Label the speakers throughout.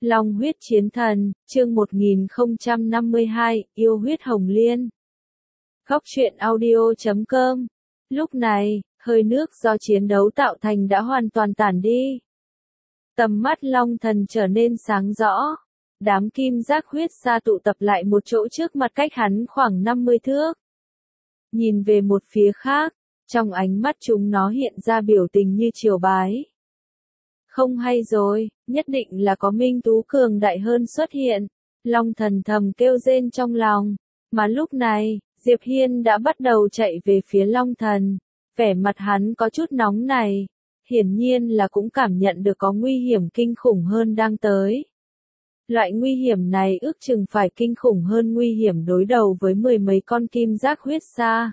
Speaker 1: Long huyết chiến thần, chương 1052, yêu huyết hồng liên. Góc truyện audio.com. Lúc này, hơi nước do chiến đấu tạo thành đã hoàn toàn tản đi. Tầm mắt Long thần trở nên sáng rõ. Đám kim giác huyết sa tụ tập lại một chỗ trước mặt cách hắn khoảng 50 thước. Nhìn về một phía khác, trong ánh mắt chúng nó hiện ra biểu tình như triều bái. Không hay rồi, nhất định là có minh tú cường đại hơn xuất hiện. Long thần thầm kêu rên trong lòng. Mà lúc này, Diệp Hiên đã bắt đầu chạy về phía Long thần. Vẻ mặt hắn có chút nóng này. Hiển nhiên là cũng cảm nhận được có nguy hiểm kinh khủng hơn đang tới. Loại nguy hiểm này ước chừng phải kinh khủng hơn nguy hiểm đối đầu với mười mấy con kim giác huyết sa.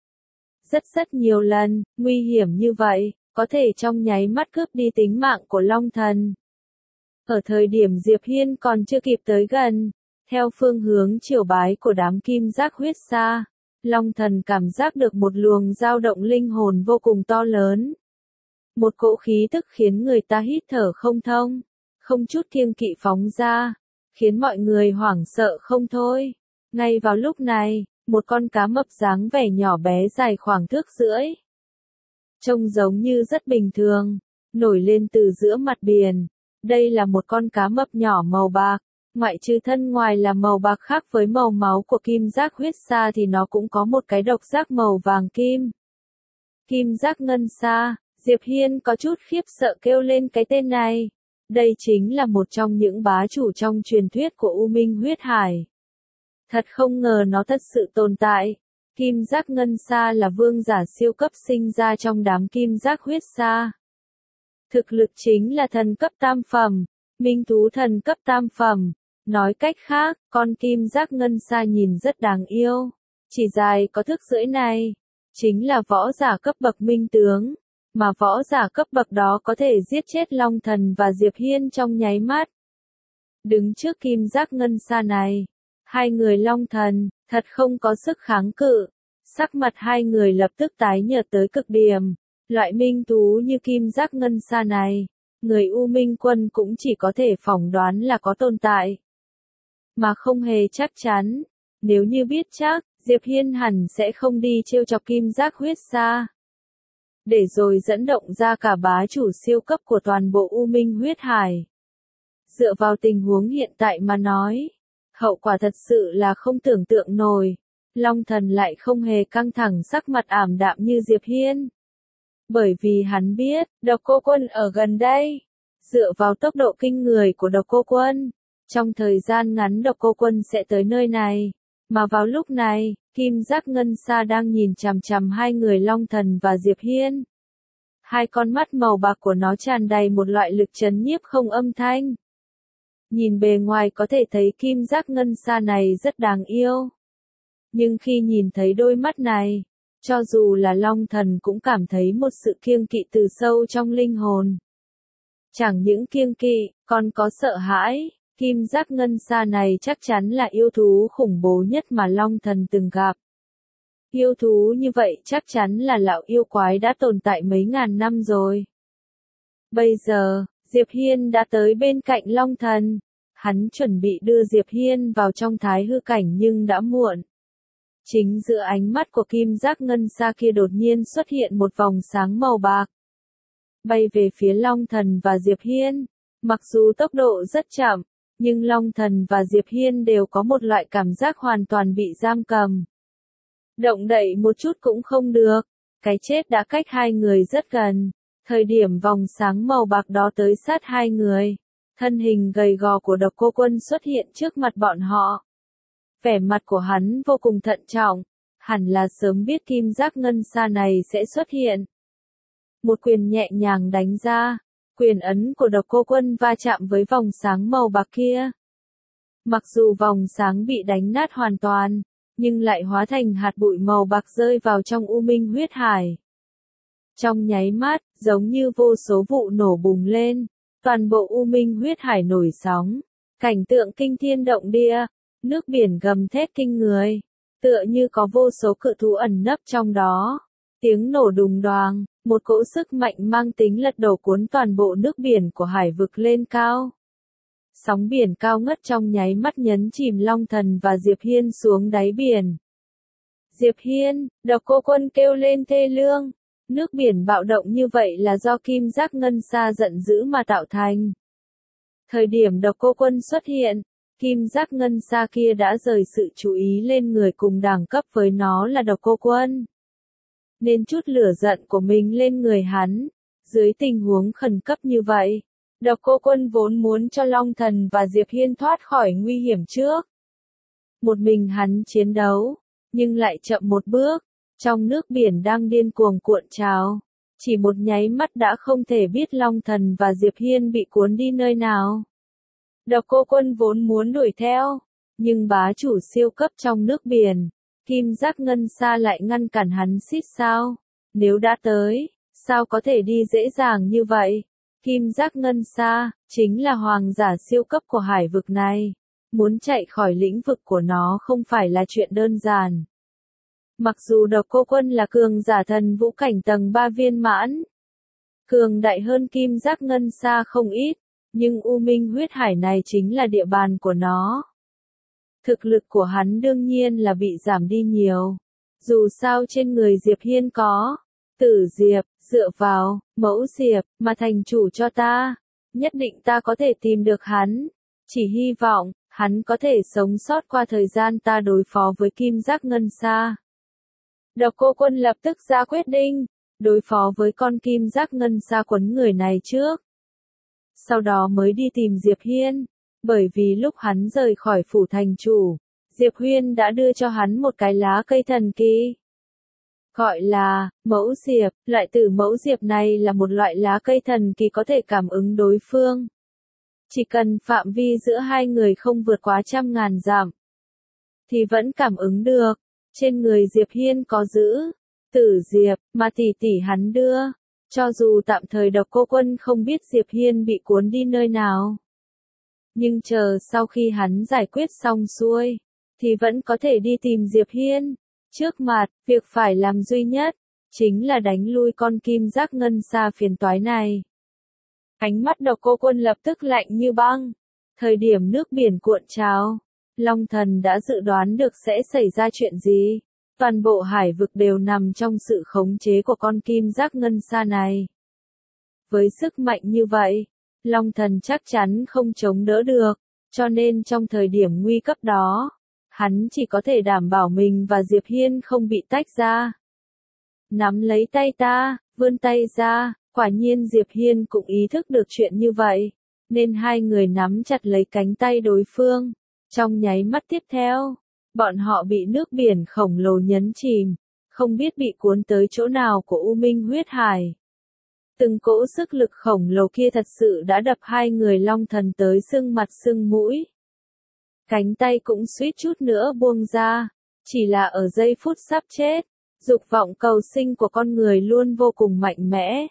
Speaker 1: Rất nhiều lần, nguy hiểm như vậy, có thể trong nháy mắt cướp đi tính mạng của Long thần. Ở thời điểm Diệp Hiên còn chưa kịp tới gần, theo phương hướng chiều bái của đám kim giác huyết sa, Long thần cảm giác được một luồng dao động linh hồn vô cùng to lớn. Một cỗ khí tức khiến người ta hít thở không thông, không chút kiêng kỵ phóng ra, khiến mọi người hoảng sợ không thôi. Ngay vào lúc này, một con cá mập dáng vẻ nhỏ bé dài khoảng thước rưỡi, trông giống như rất bình thường, nổi lên từ giữa mặt biển. Đây là một con cá mập nhỏ màu bạc, ngoại trừ thân ngoài là màu bạc khác với màu máu của kim giác huyết sa thì nó cũng có một cái độc giác màu vàng kim. Kim giác ngân sa, Diệp Hiên có chút khiếp sợ kêu lên cái tên này. Đây chính là một trong những bá chủ trong truyền thuyết của U Minh huyết hải. Thật không ngờ nó thật sự tồn tại. Kim giác ngân sa là vương giả siêu cấp sinh ra trong đám kim giác huyết sa. Thực lực chính là thần cấp tam phẩm, minh thú thần cấp tam phẩm. Nói cách khác, con kim giác ngân sa nhìn rất đáng yêu. Chỉ dài có thước rưỡi này, chính là võ giả cấp bậc minh tướng. Mà võ giả cấp bậc đó có thể giết chết Long thần và Diệp Hiên trong nháy mắt. Đứng trước kim giác ngân sa này, hai người Long thần, thật không có sức kháng cự. Sắc mặt hai người lập tức tái nhợt tới cực điểm. Loại minh thú như kim giác ngân sa này, người U Minh quân cũng chỉ có thể phỏng đoán là có tồn tại, mà không hề chắc chắn. Nếu như biết chắc, Diệp Hiên hẳn sẽ không đi trêu chọc kim giác huyết sa, để rồi dẫn động ra cả bá chủ siêu cấp của toàn bộ U Minh huyết hải. Dựa vào tình huống hiện tại mà nói, hậu quả thật sự là không tưởng tượng nổi. Long thần lại không hề căng thẳng, sắc mặt ảm đạm như Diệp Hiên. Bởi vì hắn biết, độc cô quân ở gần đây. Dựa vào tốc độ kinh người của độc cô quân, trong thời gian ngắn độc cô quân sẽ tới nơi này. Mà vào lúc này, kim giác ngân sa đang nhìn chằm chằm hai người Long thần và Diệp Hiên. Hai con mắt màu bạc của nó tràn đầy một loại lực trấn nhiếp không âm thanh. Nhìn bề ngoài có thể thấy kim giác ngân sa này rất đáng yêu. Nhưng khi nhìn thấy đôi mắt này, cho dù là Long thần cũng cảm thấy một sự kiêng kỵ từ sâu trong linh hồn. Chẳng những kiêng kỵ, còn có sợ hãi. Kim giác ngân sa này chắc chắn là yêu thú khủng bố nhất mà Long thần từng gặp. Yêu thú như vậy chắc chắn là lão yêu quái đã tồn tại mấy ngàn năm rồi. Bây giờ, Diệp Hiên đã tới bên cạnh Long thần. Hắn chuẩn bị đưa Diệp Hiên vào trong thái hư cảnh nhưng đã muộn. Chính giữa ánh mắt của kim giác ngân sa kia đột nhiên xuất hiện một vòng sáng màu bạc, bay về phía Long thần và Diệp Hiên. Mặc dù tốc độ rất chậm, nhưng Long thần và Diệp Hiên đều có một loại cảm giác hoàn toàn bị giam cầm. Động đậy một chút cũng không được, cái chết đã cách hai người rất gần. Thời điểm vòng sáng màu bạc đó tới sát hai người, thân hình gầy gò của độc cô quân xuất hiện trước mặt bọn họ. Vẻ mặt của hắn vô cùng thận trọng, hẳn là sớm biết kim giác ngân sa này sẽ xuất hiện. Một quyền nhẹ nhàng đánh ra, quyền ấn của độc cô quân va chạm với vòng sáng màu bạc kia. Mặc dù vòng sáng bị đánh nát hoàn toàn, nhưng lại hóa thành hạt bụi màu bạc rơi vào trong U Minh huyết hải. Trong nháy mắt, giống như vô số vụ nổ bùng lên, toàn bộ U Minh huyết hải nổi sóng, cảnh tượng kinh thiên động địa, nước biển gầm thét kinh người, tựa như có vô số cự thú ẩn nấp trong đó. Tiếng nổ đùng đoàng, một cỗ sức mạnh mang tính lật đổ cuốn toàn bộ nước biển của hải vực lên cao. Sóng biển cao ngất trong nháy mắt nhấn chìm Long Thần và Diệp Hiên xuống đáy biển. Diệp Hiên, Độc Cô Quân kêu lên thê lương. Nước biển bạo động như vậy là do kim giác ngân sa giận dữ mà tạo thành. Thời điểm Độc Cô Quân xuất hiện, kim giác ngân sa kia đã rời sự chú ý lên người cùng đẳng cấp với nó là Độc Cô Quân. Nên chút lửa giận của mình lên người hắn. Dưới tình huống khẩn cấp như vậy, Độc Cô Quân vốn muốn cho Long Thần và Diệp Hiên thoát khỏi nguy hiểm trước. Một mình hắn chiến đấu, nhưng lại chậm một bước, trong nước biển đang điên cuồng cuộn trào. Chỉ một nháy mắt đã không thể biết Long Thần và Diệp Hiên bị cuốn đi nơi nào. Độc Cô Quân vốn muốn đuổi theo, nhưng bá chủ siêu cấp trong nước biển, kim giác ngân sa lại ngăn cản hắn xít sao. Nếu đã tới, sao có thể đi dễ dàng như vậy? Kim giác ngân sa, chính là hoàng giả siêu cấp của hải vực này. Muốn chạy khỏi lĩnh vực của nó không phải là chuyện đơn giản. Mặc dù Độc Cô Quân là cường giả thần vũ cảnh tầng 3 viên mãn, cường đại hơn kim giác ngân sa không ít, nhưng U Minh huyết hải này chính là địa bàn của nó. Thực lực của hắn đương nhiên là bị giảm đi nhiều. Dù sao trên người Diệp Hiên có Tử Diệp, dựa vào Mẫu Diệp mà thành chủ cho ta, nhất định ta có thể tìm được hắn. Chỉ hy vọng hắn có thể sống sót qua thời gian ta đối phó với kim giác ngân sa. Độc Cô Quân lập tức ra quyết định, đối phó với con kim giác ngân sa quấn người này trước. Sau đó mới đi tìm Diệp Hiên, bởi vì lúc hắn rời khỏi phủ thành chủ, Diệp Hiên đã đưa cho hắn một cái lá cây thần kỳ. Gọi là Mẫu Diệp, loại tử Mẫu Diệp này là một loại lá cây thần kỳ có thể cảm ứng đối phương. Chỉ cần phạm vi giữa hai người không vượt quá 100.000 dặm, thì vẫn cảm ứng được. Trên người Diệp Hiên có giữ Tử Diệp mà tỷ tỷ hắn đưa, cho dù tạm thời Độc Cô Quân không biết Diệp Hiên bị cuốn đi nơi nào. Nhưng chờ sau khi hắn giải quyết xong xuôi, thì vẫn có thể đi tìm Diệp Hiên. Trước mặt, việc phải làm duy nhất, chính là đánh lui con kim giác ngân sa phiền toái này. Ánh mắt Độc Cô Quân lập tức lạnh như băng. Thời điểm nước biển cuộn trào, Long Thần đã dự đoán được sẽ xảy ra chuyện gì. Toàn bộ hải vực đều nằm trong sự khống chế của con kim giác ngân sa này. Với sức mạnh như vậy, Long Thần chắc chắn không chống đỡ được, cho nên trong thời điểm nguy cấp đó, hắn chỉ có thể đảm bảo mình và Diệp Hiên không bị tách ra. Nắm lấy tay ta, vươn tay ra, quả nhiên Diệp Hiên cũng ý thức được chuyện như vậy, nên hai người nắm chặt lấy cánh tay đối phương. Trong nháy mắt tiếp theo, bọn họ bị nước biển khổng lồ nhấn chìm, không biết bị cuốn tới chỗ nào của U Minh huyết hải. Từng cỗ sức lực khổng lồ kia thật sự đã đập hai người Long Thần tới sưng mặt sưng mũi. Cánh tay cũng suýt chút nữa buông ra, chỉ là ở giây phút sắp chết, dục vọng cầu sinh của con người luôn vô cùng mạnh mẽ.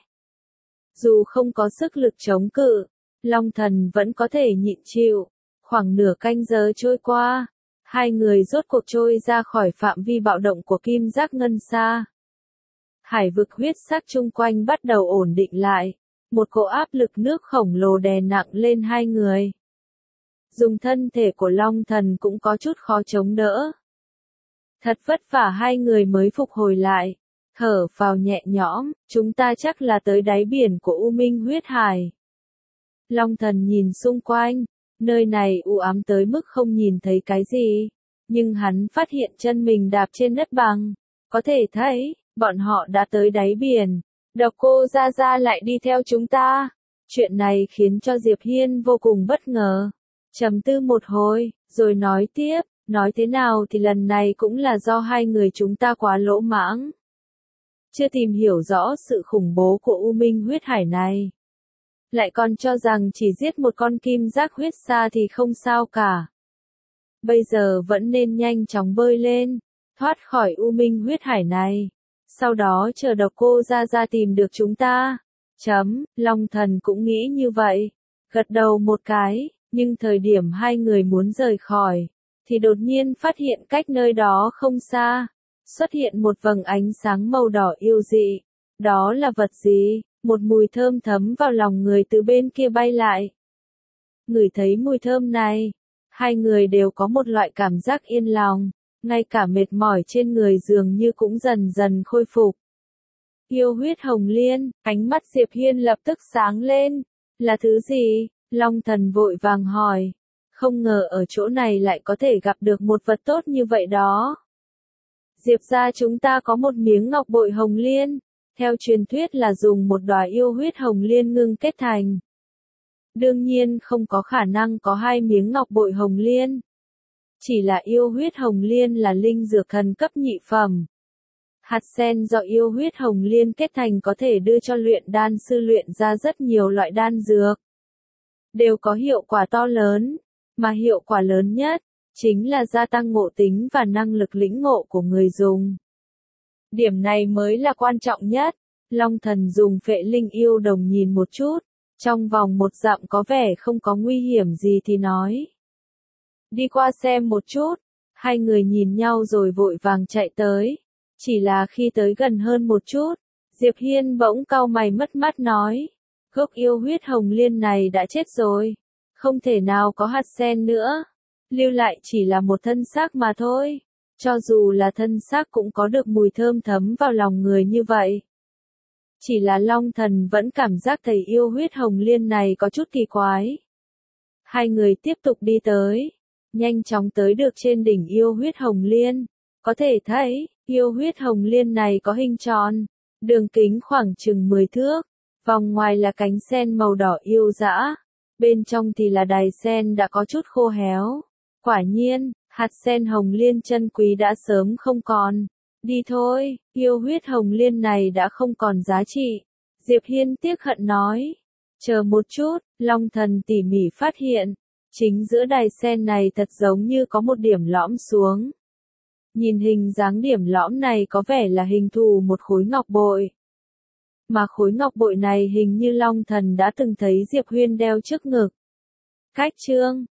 Speaker 1: Dù không có sức lực chống cự, Long Thần vẫn có thể nhịn chịu. Khoảng nửa canh giờ trôi qua, hai người rốt cuộc trôi ra khỏi phạm vi bạo động của kim giác ngân sa. Hải vực huyết sắc chung quanh bắt đầu ổn định lại, một cỗ áp lực nước khổng lồ đè nặng lên hai người. Dùng thân thể của Long Thần cũng có chút khó chống đỡ. Thật vất vả hai người mới phục hồi lại, thở phào nhẹ nhõm, chúng ta chắc là tới đáy biển của U Minh huyết hải. Long Thần nhìn xung quanh, nơi này u ám tới mức không nhìn thấy cái gì, nhưng hắn phát hiện chân mình đạp trên đất bằng, có thể thấy, bọn họ đã tới đáy biển. Độc Cô Gia Gia lại đi theo chúng ta. Chuyện này khiến cho Diệp Hiên vô cùng bất ngờ. Trầm tư một hồi, rồi nói tiếp, nói thế nào thì lần này cũng là do hai người chúng ta quá lỗ mãng. Chưa tìm hiểu rõ sự khủng bố của U Minh huyết hải này. Lại còn cho rằng chỉ giết một con kim giác huyết sa thì không sao cả. Bây giờ vẫn nên nhanh chóng bơi lên, thoát khỏi U Minh huyết hải này. Sau đó chờ Độc Cô Gia Gia tìm được chúng ta. Long Thần cũng nghĩ như vậy. Gật đầu một cái, nhưng thời điểm hai người muốn rời khỏi, thì đột nhiên phát hiện cách nơi đó không xa, xuất hiện một vầng ánh sáng màu đỏ yêu dị. Đó là vật gì? Một mùi thơm thấm vào lòng người từ bên kia bay lại. Ngửi thấy mùi thơm này, hai người đều có một loại cảm giác yên lòng, ngay cả mệt mỏi trên người dường như cũng dần dần khôi phục. Yêu huyết hồng liên, ánh mắt Diệp Hiên lập tức sáng lên. Là thứ gì? Long thần vội vàng hỏi. Không ngờ ở chỗ này lại có thể gặp được một vật tốt như vậy đó. Diệp gia chúng ta có một miếng ngọc bội hồng liên. Theo truyền thuyết là dùng một đóa yêu huyết hồng liên ngưng kết thành. Đương nhiên không có khả năng có hai miếng ngọc bội hồng liên. Chỉ là yêu huyết hồng liên là linh dược thần cấp nhị phẩm. Hạt sen do yêu huyết hồng liên kết thành có thể đưa cho luyện đan sư luyện ra rất nhiều loại đan dược. Đều có hiệu quả to lớn, mà hiệu quả lớn nhất, chính là gia tăng ngộ tính và năng lực lĩnh ngộ của người dùng. Điểm này mới là quan trọng nhất. Long thần dùng phệ linh yêu đồng nhìn một chút, trong vòng 1 dặm có vẻ không có nguy hiểm gì thì nói. Đi qua xem một chút, hai người nhìn nhau rồi vội vàng chạy tới. Chỉ là khi tới gần hơn một chút, Diệp Hiên bỗng cau mày mất mát nói. Gốc yêu huyết hồng liên này đã chết rồi. Không thể nào có hạt sen nữa. Lưu lại chỉ là một thân xác mà thôi. Cho dù là thân xác cũng có được mùi thơm thấm vào lòng người như vậy. Chỉ là Long thần vẫn cảm giác thấy yêu huyết hồng liên này có chút kỳ quái. Hai người tiếp tục đi tới. Nhanh chóng tới được trên đỉnh yêu huyết hồng liên. Có thể thấy, yêu huyết hồng liên này có hình tròn, đường kính khoảng chừng 10 thước, vòng ngoài là cánh sen màu đỏ yêu dã, bên trong thì là đài sen đã có chút khô héo. Quả nhiên, hạt sen hồng liên chân quý đã sớm không còn. Đi thôi, yêu huyết hồng liên này đã không còn giá trị. Diệp Hiên tiếc hận nói. Chờ một chút, Long thần tỉ mỉ phát hiện, chính giữa đài sen này thật giống như có một điểm lõm xuống. Nhìn hình dáng điểm lõm này có vẻ là hình thù một khối ngọc bội. Mà khối ngọc bội này hình như Long thần đã từng thấy Diệp Huyên đeo trước ngực. Cách chương